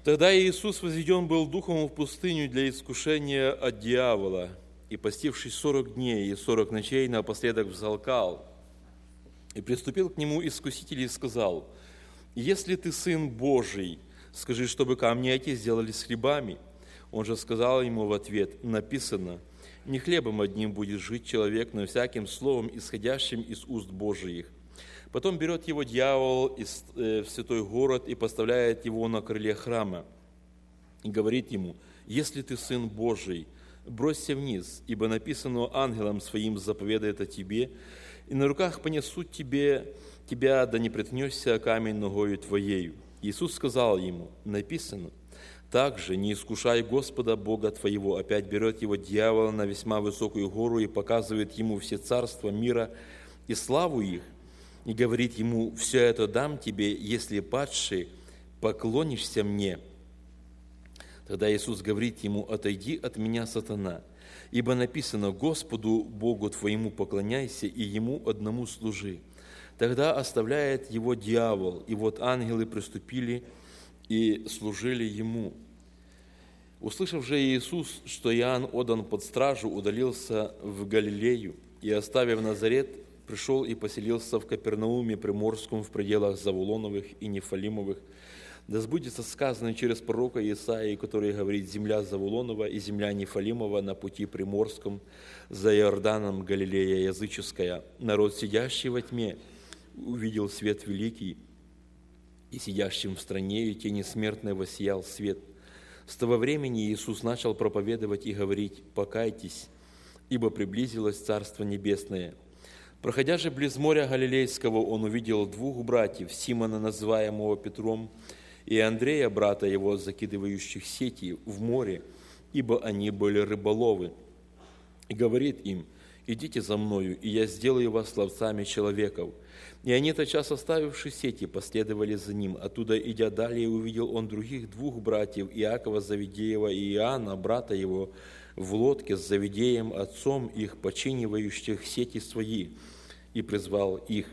Тогда Иисус возведен был духом в пустыню для искушения от дьявола, и, постившись 40 дней и 40 ночей, напоследок взалкал. И приступил к нему искуситель и сказал: «Если ты Сын Божий, скажи, чтобы камни эти сделались хлебами». Он же сказал ему в ответ: «Написано: не хлебом одним будет жить человек, но всяким словом, исходящим из уст Божиих». Потом берет его дьявол в святой город и поставляет его на крыле храма. И говорит ему: «Если ты Сын Божий, бросься вниз, ибо написано: ангелом своим заповедает о тебе, и на руках понесут тебя, да не приткнешься о камень ногою твоею». Иисус сказал ему: «Написано: также не искушай Господа Бога твоего». Опять берет его дьявол на весьма высокую гору и показывает ему все царства мира и славу их, и говорит ему: «Все это дам тебе, если, падший, поклонишься мне». Тогда Иисус говорит ему: «Отойди от меня, сатана, ибо написано: Господу Богу твоему поклоняйся и Ему одному служи». Тогда оставляет его дьявол, и вот ангелы приступили и служили ему. Услышав же Иисус, что Иоанн отдан под стражу, удалился в Галилею, и, оставив Назарет, пришел и поселился в Капернауме Приморском в пределах Завулоновых и Нефалимовых, да сбудется сказанное через пророка Исаии, который говорит: «Земля Завулонова и земля Нефалимова на пути Приморском, за Иорданом Галилея языческая. Народ, сидящий во тьме, увидел свет великий, и сидящим в стране и тени смертной воссиял свет». С того времени Иисус начал проповедовать и говорить: «Покайтесь, ибо приблизилось Царство Небесное». Проходя же близ моря Галилейского, он увидел двух братьев: Симона, называемого Петром, и Андрея, брата его, закидывающих сети в море, ибо они были рыболовы. И говорит им: «Идите за мною, и я сделаю вас ловцами человеков». И они, тотчас оставивши сети, последовали за ним. Оттуда, идя далее, увидел он других двух братьев, Иакова Завидеева и Иоанна, брата его, в лодке с Завидеем, отцом их, починивающих сети свои, и призвал их.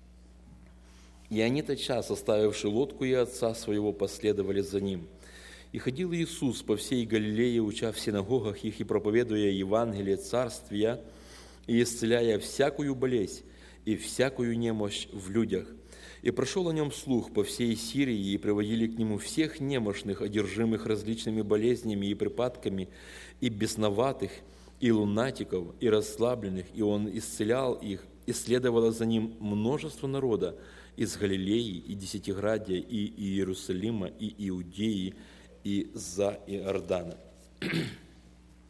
И они, тотчас оставивши лодку и отца своего, последовали за ним. И ходил Иисус по всей Галилее, уча в синагогах их и проповедуя Евангелие Царствия, и исцеляя всякую болезнь и всякую немощь в людях. И прошел о нем слух по всей Сирии, и приводили к нему всех немощных, одержимых различными болезнями и припадками, и бесноватых, и лунатиков, и расслабленных, и он исцелял их. И следовало за ним множество народа из Галилеи, и Десятиградия, и Иерусалима, и Иудеи, и за Иордана.